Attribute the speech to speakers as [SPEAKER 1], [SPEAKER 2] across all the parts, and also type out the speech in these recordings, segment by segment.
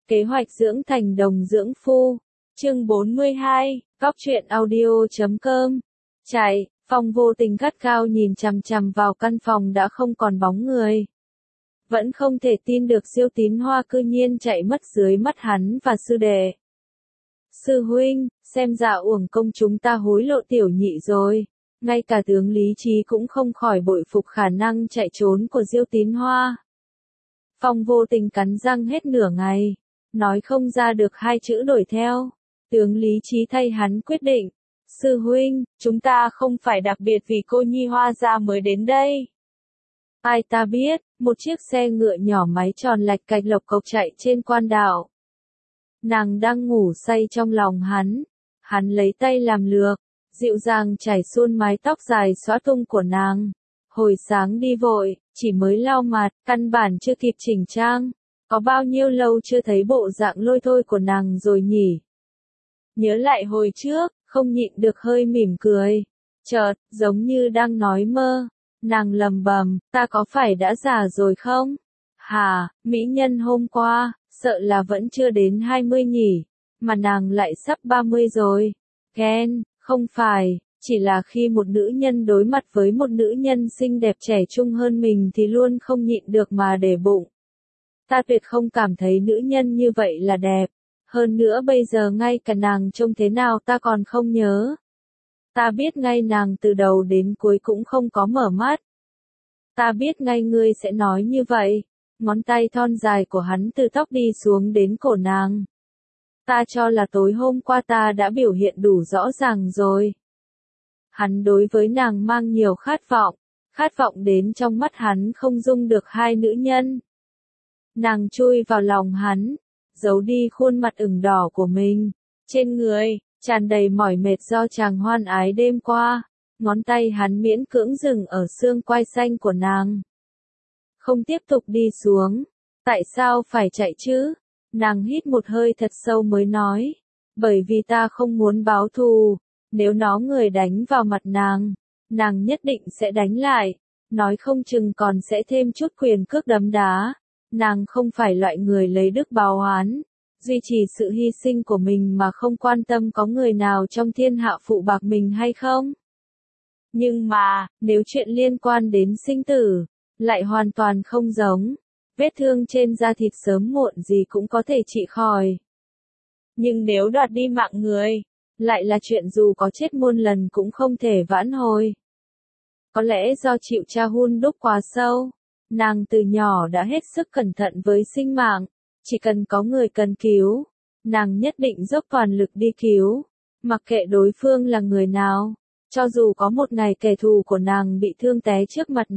[SPEAKER 1] Kế hoạch dưỡng thành đồng dưỡng phu. Chương 42, Góc truyện audio.com. Chạy, Phong vô tình gắt gao nhìn chằm chằm vào căn phòng đã không còn bóng người. Vẫn không thể tin được Diêu Tín Hoa cư nhiên chạy mất dưới mắt hắn và sư đệ. Sư huynh, xem ra uổng công chúng ta hối lộ tiểu nhị rồi. Ngay cả tướng Lý Trí cũng không khỏi bội phục khả năng chạy trốn của Diêu Tín Hoa. Phong vô tình cắn răng hết nửa ngày, nói không ra được hai chữ đuổi theo. Tướng Lý Trí thay hắn quyết định. Sư huynh, chúng ta không phải đặc biệt vì cô nhi Hoa gia mới đến đây. Ai ta biết, một chiếc xe ngựa nhỏ máy tròn lạch cạch lộc cộc chạy trên quan đạo. Nàng đang ngủ say trong lòng hắn lấy tay làm lược, dịu dàng chải xuôn mái tóc dài xõa tung của nàng. Hồi sáng đi vội, chỉ mới lau mặt, căn bản chưa kịp chỉnh trang. Có bao nhiêu lâu chưa thấy bộ dạng lôi thôi của nàng rồi nhỉ? Nhớ lại hồi trước, không nhịn được hơi mỉm cười. Chợt, giống như đang nói mơ, nàng lầm bầm, ta có phải đã già rồi không? Hả, mỹ nhân hôm qua, sợ là vẫn chưa đến 20 nhỉ, mà nàng lại sắp 30 rồi. Ghen, không phải, chỉ là khi một nữ nhân đối mặt với một nữ nhân xinh đẹp trẻ trung hơn mình thì luôn không nhịn được mà để bụng. Ta tuyệt không cảm thấy nữ nhân như vậy là đẹp. Hơn nữa bây giờ ngay cả nàng trông thế nào ta còn không nhớ. Ta biết ngay nàng từ đầu đến cuối cũng không có mở mắt. Ta biết ngay ngươi sẽ nói như vậy. Ngón tay thon dài của hắn từ tóc đi xuống đến cổ nàng. Ta cho là tối hôm qua ta đã biểu hiện đủ rõ ràng rồi. Hắn đối với nàng mang nhiều khát vọng đến trong mắt hắn không dung được hai nữ nhân. Nàng chui vào lòng hắn, giấu đi khuôn mặt ửng đỏ của mình, trên người, tràn đầy mỏi mệt do chàng hoan ái đêm qua, ngón tay hắn miễn cưỡng dừng ở xương quai xanh của nàng. Không tiếp tục đi xuống, tại sao phải chạy chứ? Nàng hít một hơi thật sâu mới nói, bởi vì ta không muốn báo thù, nếu nó người đánh vào mặt nàng nhất định sẽ đánh lại, nói không chừng còn sẽ thêm chút quyền cước đấm đá. Nàng không phải loại người lấy đức báo oán, duy trì sự hy sinh của mình mà không quan tâm có người nào trong thiên hạ phụ bạc mình hay không. Nhưng mà, nếu chuyện liên quan đến sinh tử, lại hoàn toàn không giống. Vết thương trên da thịt sớm muộn gì cũng có thể trị khỏi. Nhưng nếu đoạt đi mạng người, lại là chuyện dù có chết muôn lần cũng không thể vãn hồi. Có lẽ do chịu cha hun đúc quá sâu. Nàng từ nhỏ đã hết sức cẩn thận với sinh mạng, chỉ cần có người cần cứu, nàng nhất định dốc toàn lực đi cứu, mặc kệ đối phương là người nào, cho dù có một ngày kẻ thù của nàng bị thương té trước mặt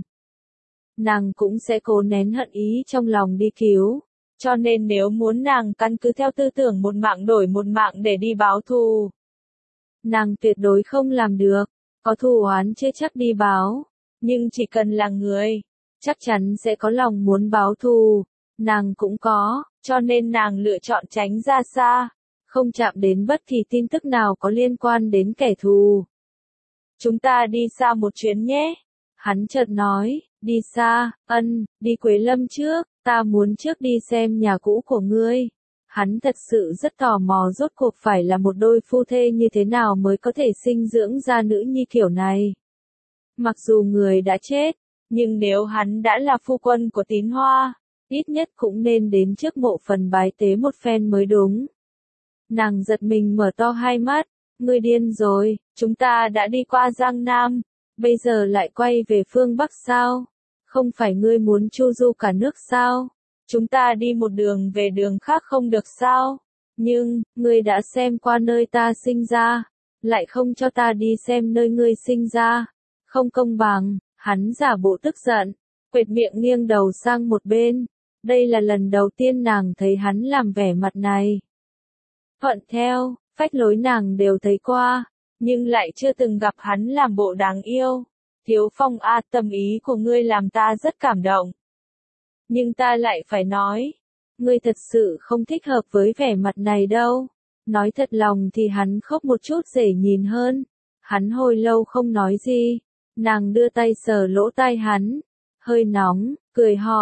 [SPEAKER 1] nàng cũng sẽ cố nén hận ý trong lòng đi cứu. Cho nên nếu muốn nàng căn cứ theo tư tưởng một mạng đổi một mạng để đi báo thù, nàng tuyệt đối không làm được. Có thù oán chưa chắc đi báo, nhưng chỉ cần là người, chắc chắn sẽ có lòng muốn báo thù, nàng cũng có, cho nên nàng lựa chọn tránh ra xa, không chạm đến bất kỳ tin tức nào có liên quan đến kẻ thù. Chúng ta đi xa một chuyến nhé. Hắn chợt nói, đi xa, đi Quế Lâm trước, ta muốn trước đi xem nhà cũ của ngươi. Hắn thật sự rất tò mò rốt cuộc phải là một đôi phu thê như thế nào mới có thể sinh dưỡng ra nữ nhi kiểu này. Mặc dù người đã chết, nhưng nếu hắn đã là phu quân của Tín Hoa, ít nhất cũng nên đến trước mộ phần bái tế một phen mới đúng. Nàng giật mình mở to hai mắt, ngươi điên rồi, chúng ta đã đi qua Giang Nam, bây giờ lại quay về phương Bắc sao? Không phải ngươi muốn chu du cả nước sao? Chúng ta đi một đường về đường khác không được sao? Nhưng, ngươi đã xem qua nơi ta sinh ra, lại không cho ta đi xem nơi ngươi sinh ra. Không công bằng. Hắn giả bộ tức giận, quệt miệng nghiêng đầu sang một bên. Đây là lần đầu tiên nàng thấy hắn làm vẻ mặt này. Thuận theo, phách lối nàng đều thấy qua, nhưng lại chưa từng gặp hắn làm bộ đáng yêu. Thiếu Phong a, tâm ý của ngươi làm ta rất cảm động. Nhưng ta lại phải nói, ngươi thật sự không thích hợp với vẻ mặt này đâu. Nói thật lòng thì hắn khóc một chút dễ nhìn hơn. Hắn hồi lâu không nói gì. Nàng đưa tay sờ lỗ tai hắn, hơi nóng, cười hỏi,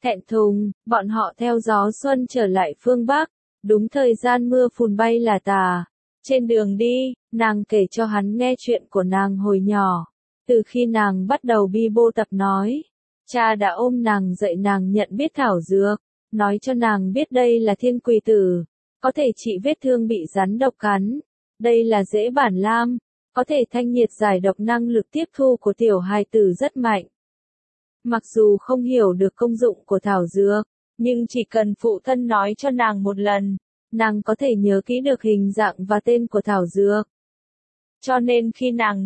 [SPEAKER 1] Thẹn thùng, bọn họ theo gió xuân trở lại phương Bắc, đúng thời gian mưa phùn bay là tà. Trên đường đi, nàng kể cho hắn nghe chuyện của nàng hồi nhỏ. Từ khi nàng bắt đầu bi bô tập nói, cha đã ôm nàng dậy nàng nhận biết thảo dược, nói cho nàng biết đây là thiên quỳ tử, có thể trị vết thương bị rắn độc cắn. Đây là rễ bản lam, có thể thanh nhiệt giải độc, năng lực tiếp thu của tiểu hài tử rất mạnh. Mặc dù không hiểu được công dụng của thảo dược, nhưng chỉ cần phụ thân nói cho nàng một lần, nàng có thể nhớ kỹ được hình dạng và tên của thảo dược. Cho nên khi nàng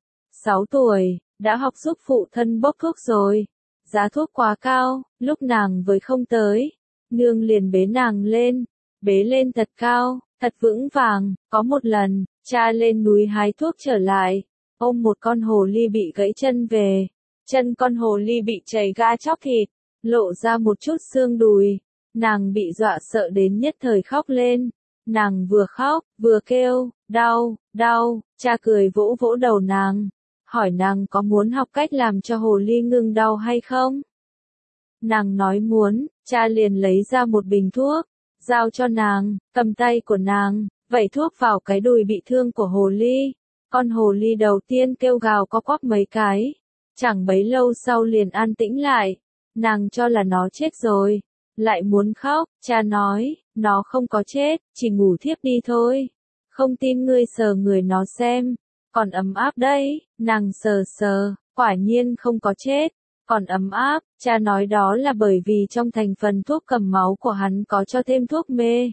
[SPEAKER 1] 6 tuổi, đã học giúp phụ thân bốc thuốc rồi. Giá thuốc quá cao, lúc nàng với không tới, nương liền bế nàng lên, bế lên thật cao, thật vững vàng. Có một lần, cha lên núi hái thuốc trở lại, ôm một con hồ ly bị gãy chân về. Chân con hồ ly bị chảy ga chóc thịt, lộ ra một chút xương đùi. Nàng bị dọa sợ đến nhất thời khóc lên. Nàng vừa khóc, vừa kêu, đau, đau. Cha cười vỗ vỗ đầu nàng, hỏi nàng có muốn học cách làm cho hồ ly ngừng đau hay không. Nàng nói muốn, cha liền lấy ra một bình thuốc, giao cho nàng, cầm tay của nàng, vẩy thuốc vào cái đùi bị thương của hồ ly. Con hồ ly đầu tiên kêu gào co quắp mấy cái, chẳng bấy lâu sau liền an tĩnh lại. Nàng cho là nó chết rồi, lại muốn khóc. Cha nói, nó không có chết, chỉ ngủ thiếp đi thôi. Không tin ngươi sờ người nó xem, còn ấm áp đấy. Nàng sờ sờ, quả nhiên không có chết, còn ấm áp. Cha nói đó là bởi vì trong thành phần thuốc cầm máu của hắn có cho thêm thuốc mê.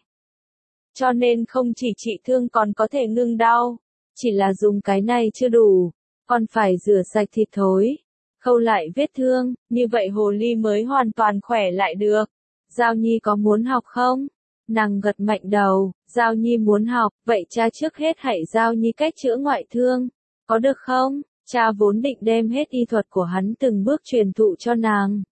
[SPEAKER 1] Cho nên không chỉ trị thương còn có thể ngưng đau. Chỉ là dùng cái này chưa đủ, còn phải rửa sạch thịt thối, khâu lại vết thương, như vậy hồ ly mới hoàn toàn khỏe lại được. Giao Nhi có muốn học không? Nàng gật mạnh đầu. Giao Nhi muốn học, vậy cha trước hết hãy Giao Nhi cách chữa ngoại thương, có được không? Cha vốn định đem hết y thuật của hắn từng bước truyền thụ cho nàng,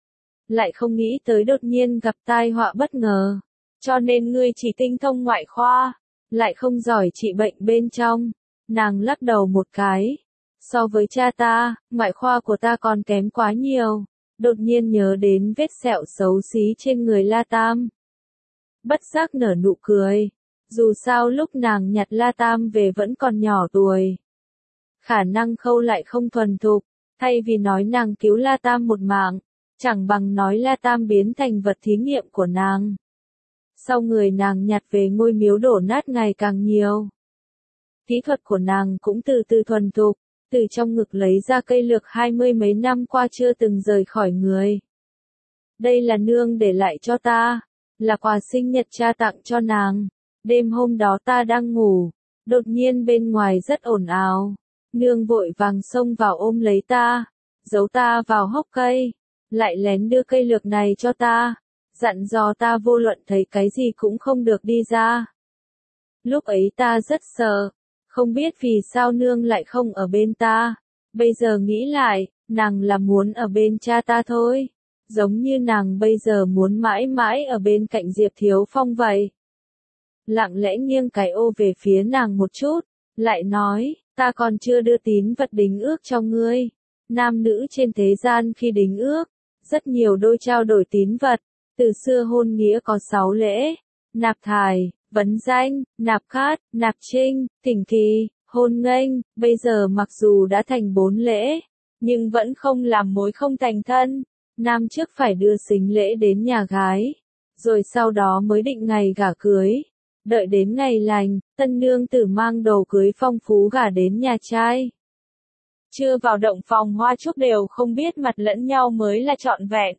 [SPEAKER 1] lại không nghĩ tới đột nhiên gặp tai họa bất ngờ. Cho nên ngươi chỉ tinh thông ngoại khoa, lại không giỏi trị bệnh bên trong. Nàng lắc đầu một cái. So với cha ta, ngoại khoa của ta còn kém quá nhiều. Đột nhiên nhớ đến vết sẹo xấu xí trên người La Tam, bất giác nở nụ cười. Dù sao lúc nàng nhặt La Tam về vẫn còn nhỏ tuổi, khả năng khâu lại không thuần thục. Thay vì nói nàng cứu La Tam một mạng, chẳng bằng nói La Tam biến thành vật thí nghiệm của nàng. Sau người nàng nhặt về ngôi miếu đổ nát ngày càng nhiều, kỹ thuật của nàng cũng từ từ thuần thục. Từ trong ngực lấy ra cây lược 20 mấy năm qua chưa từng rời khỏi người. Đây là nương để lại cho ta, là quà sinh nhật cha tặng cho nàng. Đêm hôm đó ta đang ngủ, đột nhiên bên ngoài rất ồn ào. Nương vội vàng xông vào ôm lấy ta, giấu ta vào hốc cây, lại lén đưa cây lược này cho ta, dặn dò ta vô luận thấy cái gì cũng không được đi ra. Lúc ấy ta rất sợ, không biết vì sao nương lại không ở bên ta. Bây giờ nghĩ lại, nàng là muốn ở bên cha ta thôi. Giống như nàng bây giờ muốn mãi mãi ở bên cạnh Diệp Thiếu Phong vậy. Lặng lẽ nghiêng cái ô về phía nàng một chút, lại nói, ta còn chưa đưa tín vật đính ước cho ngươi. Nam nữ trên thế gian khi đính ước, rất nhiều đôi trao đổi tín vật. Từ xưa hôn nghĩa có 6 lễ: nạp thải, vấn danh, nạp cát, nạp trinh, thỉnh kỳ, hôn nghênh. Bây giờ mặc dù đã thành 4 lễ, nhưng vẫn không làm mối không thành thân. Nam trước phải đưa sính lễ đến nhà gái, rồi sau đó mới định ngày gả cưới. Đợi đến ngày lành, tân nương tử mang đồ cưới phong phú gả đến nhà trai. Chưa vào động phòng hoa chúc đều không biết mặt lẫn nhau mới là trọn vẹn.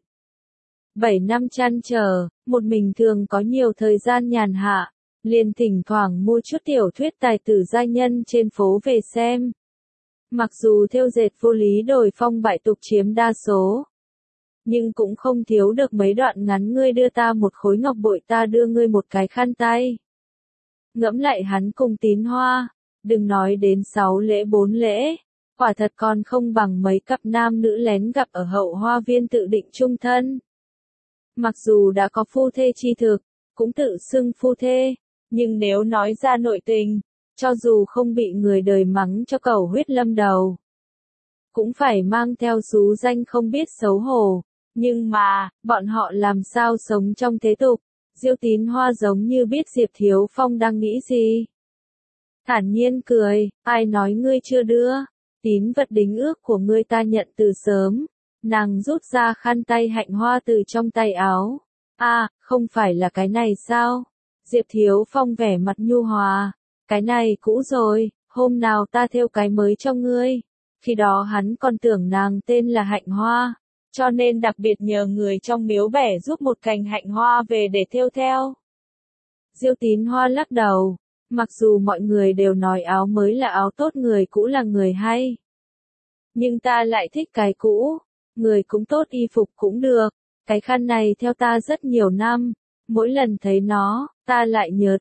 [SPEAKER 1] 7 năm chăn trở, một mình thường có nhiều thời gian nhàn hạ, liền thỉnh thoảng mua chút tiểu thuyết tài tử giai nhân trên phố về xem. Mặc dù thêu dệt vô lý đổi phong bại tục chiếm đa số, nhưng cũng không thiếu được mấy đoạn ngắn: ngươi đưa ta một khối ngọc bội, ta đưa ngươi một cái khăn tay. Ngẫm lại hắn cùng Tín Hoa, đừng nói đến 6 lễ 4 lễ, quả thật còn không bằng mấy cặp nam nữ lén gặp ở hậu hoa viên tự định chung thân. Mặc dù đã có phu thê chi thực, cũng tự xưng phu thê, nhưng nếu nói ra nội tình, cho dù không bị người đời mắng cho cầu huyết lâm đầu, cũng phải mang theo xú danh không biết xấu hổ. Nhưng mà, bọn họ làm sao sống trong thế tục? Diêu Tín Hoa giống như biết Diệp Thiếu Phong đang nghĩ gì. Thản nhiên cười, ai nói ngươi chưa đưa? Tín vật đính ước của ngươi ta nhận từ sớm. Nàng rút ra khăn tay hạnh hoa từ trong tay áo. Không phải là cái này sao? Diệp Thiếu Phong vẻ mặt nhu hòa. Cái này cũ rồi, hôm nào ta thêu cái mới cho ngươi. Khi đó hắn còn tưởng nàng tên là Hạnh Hoa, cho nên đặc biệt nhờ người trong miếu bẻ giúp một cành hạnh hoa về để thêu theo. Diêu Tín Hoa lắc đầu, mặc dù mọi người đều nói áo mới là áo tốt, người cũ là người hay. Nhưng ta lại thích cái cũ, người cũng tốt y phục cũng được, cái khăn này theo ta rất nhiều năm, mỗi lần thấy nó, ta lại nhớ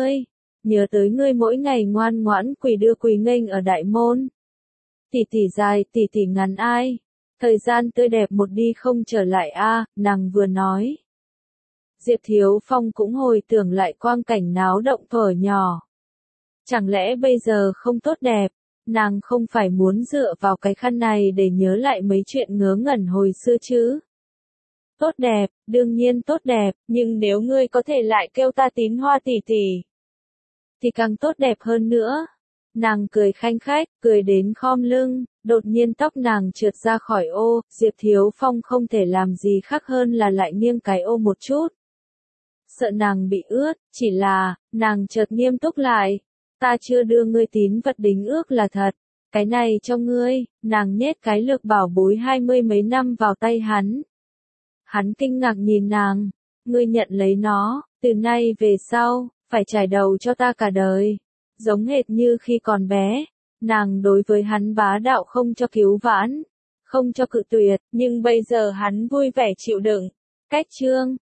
[SPEAKER 1] tới ngươi mỗi ngày ngoan ngoãn quỳ đưa quỳ nghênh ở đại môn. Tỷ tỷ dài, tỷ tỷ ngắn ai? Thời gian tươi đẹp một đi không trở lại nàng vừa nói. Diệp Thiếu Phong cũng hồi tưởng lại quang cảnh náo động thuở nhỏ. Chẳng lẽ bây giờ không tốt đẹp, nàng không phải muốn dựa vào cái khăn này để nhớ lại mấy chuyện ngớ ngẩn hồi xưa chứ? Tốt đẹp, đương nhiên tốt đẹp, nhưng nếu ngươi có thể lại kêu ta Tín Hoa tỷ tỷ, thì càng tốt đẹp hơn nữa. Nàng cười khanh khách, cười đến khom lưng, đột nhiên tóc nàng trượt ra khỏi ô, Diệp Thiếu Phong không thể làm gì khác hơn là lại nghiêng cái ô một chút. Sợ nàng bị ướt, chỉ là, nàng chợt nghiêm túc lại. Ta chưa đưa ngươi tín vật đính ước là thật. Cái này cho ngươi, nàng nhét cái lược bảo bối 20 mấy năm vào tay hắn. Hắn kinh ngạc nhìn nàng, ngươi nhận lấy nó, từ nay về sau, phải trải đầu cho ta cả đời. Giống hệt như khi còn bé, nàng đối với hắn bá đạo không cho cứu vãn, không cho cự tuyệt, nhưng bây giờ hắn vui vẻ chịu đựng. Cách chương